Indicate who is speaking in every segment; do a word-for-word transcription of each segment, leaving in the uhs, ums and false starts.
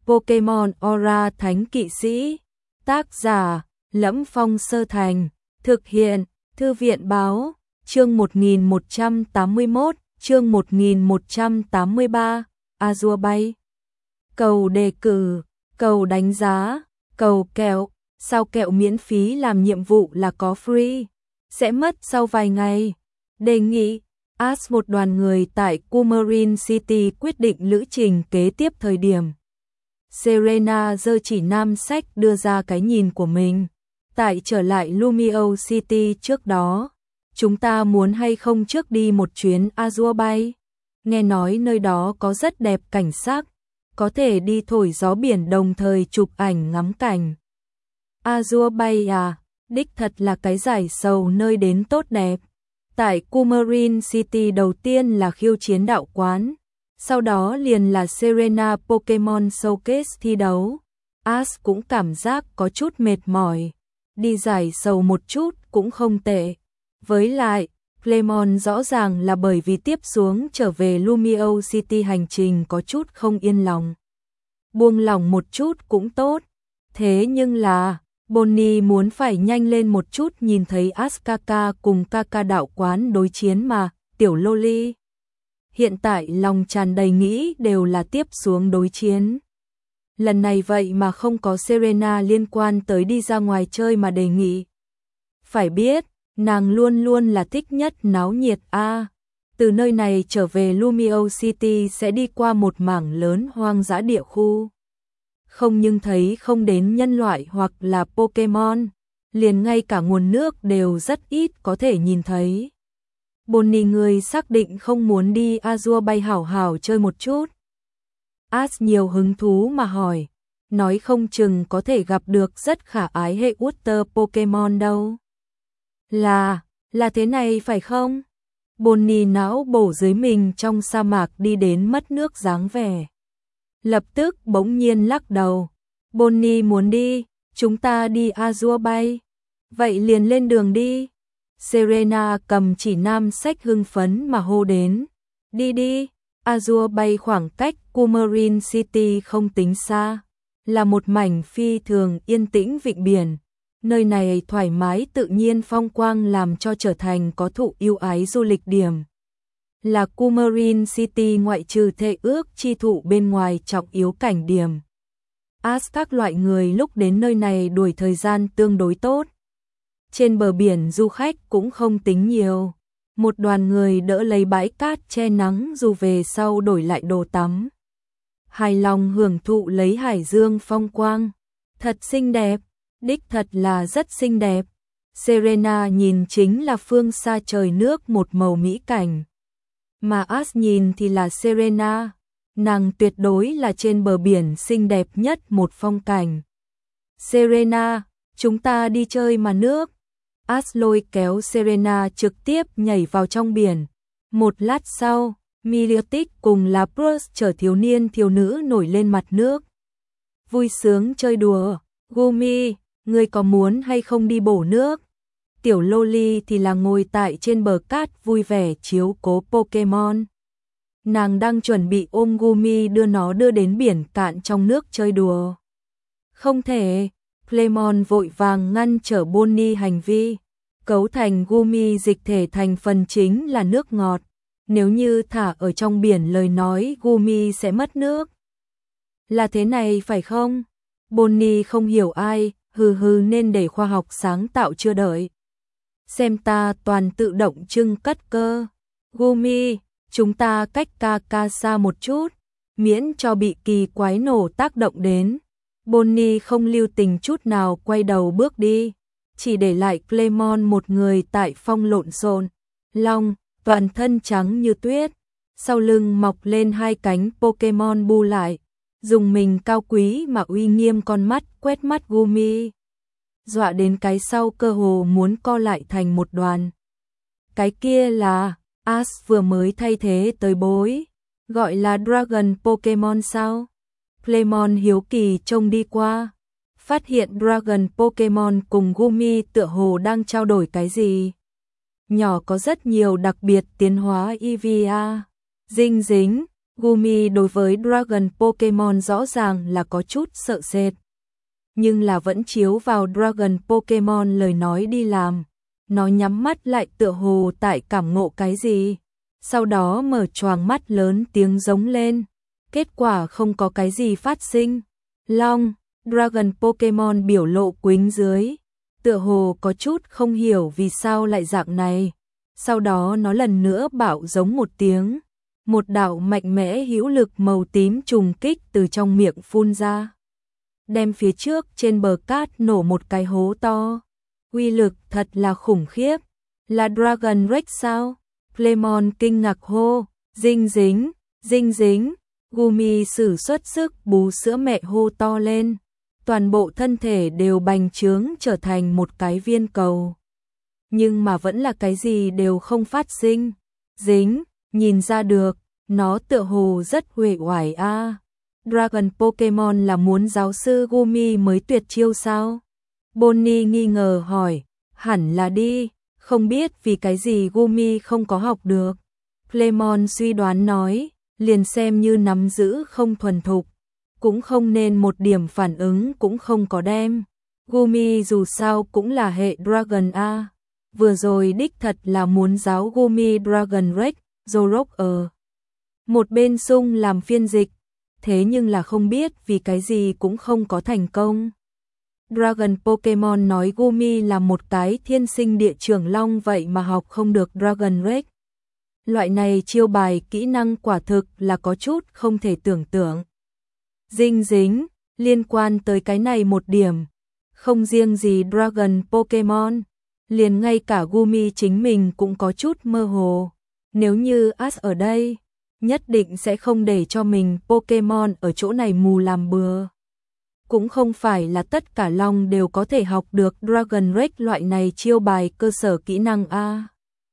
Speaker 1: Pokemon Aura Thánh Kỵ Sĩ. Tác giả: Lẫm Phong Sơ Thành. Thực hiện: Thư viện Báo. Chương một nghìn một trăm tám mươi mốt, chương một nghìn một trăm tám mươi ba, Azure Bay. Cầu đề cử, cầu đánh giá, cầu kẹo, sao kẹo miễn phí làm nhiệm vụ là có free, sẽ mất sau vài ngày. Đề nghị, Ash một đoàn người tại Coumarin City quyết định lữ trình kế tiếp thời điểm. Serena giơ chỉ nam sách đưa ra cái nhìn của mình. Tại trở lại Lumiose City trước đó, chúng ta muốn hay không trước đi một chuyến Azure Bay? Nghe nói nơi đó có rất đẹp cảnh sắc, có thể đi thổi gió biển đồng thời chụp ảnh ngắm cảnh. Azure Bay à, đích thật là cái giải sầu nơi đến tốt đẹp. Tại Coumarin City đầu tiên là khiêu chiến đạo quán, sau đó liền là Serena Pokemon Showcase thi đấu. Ash cũng cảm giác có chút mệt mỏi, đi giải sầu một chút cũng không tệ. Với lại, Clemon rõ ràng là bởi vì tiếp xuống trở về Lumiose City hành trình có chút không yên lòng. Buông lòng một chút cũng tốt. Thế nhưng là, Bonnie muốn phải nhanh lên một chút nhìn thấy Askaka cùng Kaka đạo quán đối chiến mà, tiểu Loli. Hiện tại lòng tràn đầy nghĩ đều là tiếp xuống đối chiến. Lần này vậy mà không có Serena liên quan tới đi ra ngoài chơi mà đề nghị. Phải biết, nàng luôn luôn là thích nhất náo nhiệt a. À, từ nơi này trở về Lumiose City sẽ đi qua một mảng lớn hoang dã địa khu. Không nhưng thấy không đến nhân loại hoặc là Pokemon, liền ngay cả nguồn nước đều rất ít có thể nhìn thấy. Bonnie người xác định không muốn đi Azure Bay hảo hảo chơi một chút. Ash nhiều hứng thú mà hỏi, nói không chừng có thể gặp được rất khả ái hệ Water Pokemon đâu. Là, là thế này phải không? Bonnie não bổ dưới mình trong sa mạc đi đến mất nước dáng vẻ. Lập tức bỗng nhiên lắc đầu. Bonnie muốn đi, chúng ta đi Azure Bay. Vậy liền lên đường đi. Serena cầm chỉ nam sách hưng phấn mà hô đến. Đi đi, Azure Bay khoảng cách Coumarin City không tính xa. Là một mảnh phi thường yên tĩnh vịnh biển. Nơi này thoải mái tự nhiên phong quang làm cho trở thành có thụ yêu ái du lịch điểm. Là Coumarin City ngoại trừ thệ ước chi thụ bên ngoài trọng yếu cảnh điểm. Ash các loại người lúc đến nơi này đuổi thời gian tương đối tốt. Trên bờ biển du khách cũng không tính nhiều. Một đoàn người đỡ lấy bãi cát che nắng dù về sau đổi lại đồ tắm. Hài lòng hưởng thụ lấy hải dương phong quang. Thật xinh đẹp, đích thật là rất xinh đẹp. Serena nhìn chính là phương xa trời nước một màu mỹ cảnh. Mà Ash nhìn thì là Serena, nàng tuyệt đối là trên bờ biển xinh đẹp nhất một phong cảnh. Serena, chúng ta đi chơi mà nước. Ash lôi kéo Serena trực tiếp nhảy vào trong biển. Một lát sau, Milotic cùng Lapras chở thiếu niên thiếu nữ nổi lên mặt nước. Vui sướng chơi đùa. Gumi, ngươi có muốn hay không đi bổ nước? Tiểu Loli thì là ngồi tại trên bờ cát vui vẻ chiếu cố Pokemon. Nàng đang chuẩn bị ôm Gumi đưa nó đưa đến biển cạn trong nước chơi đùa. Không thể, Clemon vội vàng ngăn trở Bonnie hành vi. Cấu thành Gumi dịch thể thành phần chính là nước ngọt. Nếu như thả ở trong biển lời nói Gumi sẽ mất nước. Là thế này phải không? Bonnie không hiểu ai, hừ hừ nên để khoa học sáng tạo chưa đợi. Xem ta toàn tự động trưng cất cơ. Gumi, chúng ta cách Kaka xa một chút, miễn cho bị kỳ quái nổ tác động đến. Bonnie không lưu tình chút nào quay đầu bước đi, chỉ để lại Clemon một người tại phong lộn xộn. Long, toàn thân trắng như tuyết, sau lưng mọc lên hai cánh Pokemon bu lại, dùng mình cao quý mà uy nghiêm con mắt quét mắt Gumi. Dọa đến cái sau cơ hồ muốn co lại thành một đoàn. Cái kia là, Ash vừa mới thay thế tới bối, gọi là Dragon Pokemon sao? Clemon hiếu kỳ trông đi qua, phát hiện Dragon Pokemon cùng Gumi tựa hồ đang trao đổi cái gì. Nhỏ có rất nhiều đặc biệt tiến hóa e vê a. Dinh dính, Gumi đối với Dragon Pokemon rõ ràng là có chút sợ sệt, nhưng là vẫn chiếu vào Dragon Pokemon lời nói đi làm. Nó nhắm mắt lại tựa hồ tại cảm ngộ cái gì, sau đó mở choàng mắt lớn tiếng giống lên. Kết quả không có cái gì phát sinh. Long, Dragon Pokemon biểu lộ quĩnh dưới, tựa hồ có chút không hiểu vì sao lại dạng này. Sau đó nó lần nữa bạo giống một tiếng, một đạo mạnh mẽ hữu lực màu tím trùng kích từ trong miệng phun ra, đem phía trước trên bờ cát nổ một cái hố to. Uy lực thật là khủng khiếp. Là Dragon Rex sao? Clemon kinh ngạc hô. Dinh dính, dinh dính. Gumi sử xuất sức bú sữa mẹ hô to lên. Toàn bộ thân thể đều bành trướng trở thành một cái viên cầu. Nhưng mà vẫn là cái gì đều không phát sinh. Dính, nhìn ra được, nó tựa hồ rất uể oải a. À. Dragon Pokemon là muốn giáo sư Gumi mới tuyệt chiêu sao? Bonnie nghi ngờ hỏi. Hẳn là đi, không biết vì cái gì Gumi không có học được. Clemon suy đoán nói, liền xem như nắm giữ không thuần thục, cũng không nên một điểm phản ứng cũng không có đem. Gumi dù sao cũng là hệ Dragon A. Vừa rồi đích thật là muốn giáo Gumi Dragon Rex, Zorok ở một bên sung làm phiên dịch, thế nhưng là không biết vì cái gì cũng không có thành công. Dragon Pokemon nói Gumi là một cái thiên sinh địa trưởng long vậy mà học không được Dragon Rex. Loại này chiêu bài kỹ năng quả thực là có chút không thể tưởng tượng. Dinh dính, liên quan tới cái này một điểm, không riêng gì Dragon Pokemon, liền ngay cả Gumi chính mình cũng có chút mơ hồ. Nếu như Ash ở đây, nhất định sẽ không để cho mình Pokemon ở chỗ này mù làm bừa. Cũng không phải là tất cả long đều có thể học được Dragon Rex loại này chiêu bài cơ sở kỹ năng A.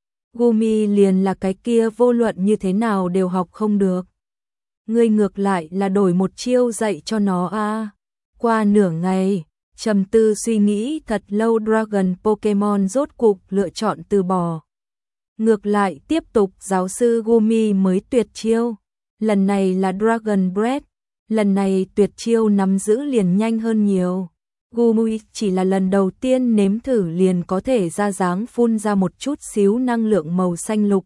Speaker 1: Gumi liền là cái kia vô luận như thế nào đều học không được. Ngươi ngược lại là đổi một chiêu dạy cho nó A. Qua nửa ngày, trầm tư suy nghĩ thật lâu Dragon Pokemon rốt cục lựa chọn từ bỏ. Ngược lại tiếp tục giáo sư Gumi mới tuyệt chiêu. Lần này là Dragon Breath. Lần này tuyệt chiêu nắm giữ liền nhanh hơn nhiều. Gumi chỉ là lần đầu tiên nếm thử liền có thể ra dáng phun ra một chút xíu năng lượng màu xanh lục.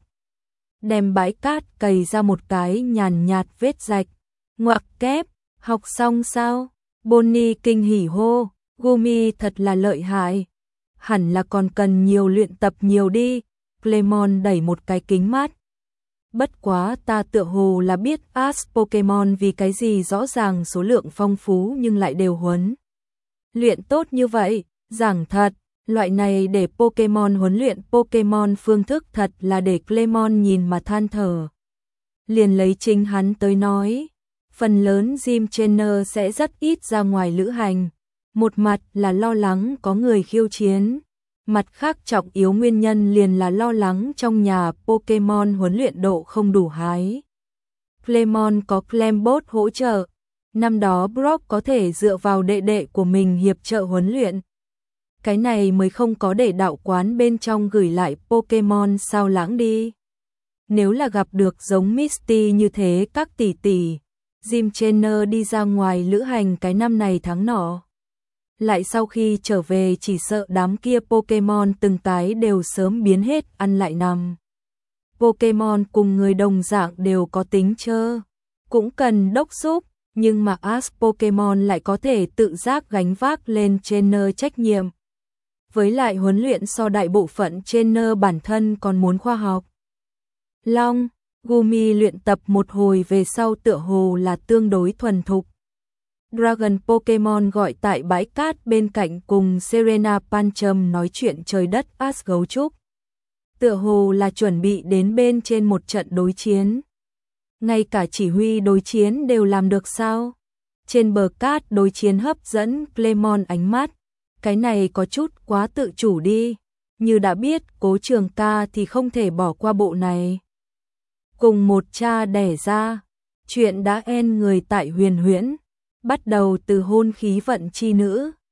Speaker 1: Đem bãi cát cày ra một cái nhàn nhạt vết rạch. Ngoặc kép, học xong sao? Bonnie kinh hỉ hô, Gumi thật là lợi hại. Hẳn là còn cần nhiều luyện tập nhiều đi. Clemon đẩy một cái kính mát. Bất quá ta tựa hồ là biết Ash Pokemon vì cái gì rõ ràng số lượng phong phú nhưng lại đều huấn luyện tốt như vậy, giảng thật, loại này để Pokemon huấn luyện Pokemon phương thức thật là để Clemon nhìn mà than thở. Liền lấy chính hắn tới nói, phần lớn gym trainer sẽ rất ít ra ngoài lữ hành, một mặt là lo lắng có người khiêu chiến. Mặt khác trọng yếu nguyên nhân liền là lo lắng trong nhà Pokemon huấn luyện độ không đủ hái. Clemon có Clembot hỗ trợ, năm đó Brock có thể dựa vào đệ đệ của mình hiệp trợ huấn luyện. Cái này mới không có để đạo quán bên trong gửi lại Pokemon sao lãng đi. Nếu là gặp được giống Misty như thế các tỷ tỷ, gym trainer đi ra ngoài lữ hành cái năm này tháng nọ. Lại sau khi trở về chỉ sợ đám kia Pokemon từng cái đều sớm biến hết ăn lại nằm. Pokemon cùng người đồng dạng đều có tính chơ, cũng cần đốc xúc, nhưng mà Ash Pokemon lại có thể tự giác gánh vác lên trainer trách nhiệm. Với lại huấn luyện so đại bộ phận trainer bản thân còn muốn khoa học. Long, Gumi luyện tập một hồi về sau tựa hồ là tương đối thuần thục. Dragon Pokemon gọi tại bãi cát bên cạnh cùng Serena Pancham nói chuyện trời đất Ash gấu trúc. Tựa hồ là chuẩn bị đến bên trên một trận đối chiến. Ngay cả chỉ huy đối chiến đều làm được sao? Trên bờ cát đối chiến hấp dẫn Clemon ánh mắt. Cái này có chút quá tự chủ đi. Như đã biết Cố Trường Ca thì không thể bỏ qua bộ này. Cùng một cha đẻ ra. Chuyện đã en người tại huyền huyễn. Bắt đầu từ hôn khí vận chi nữ.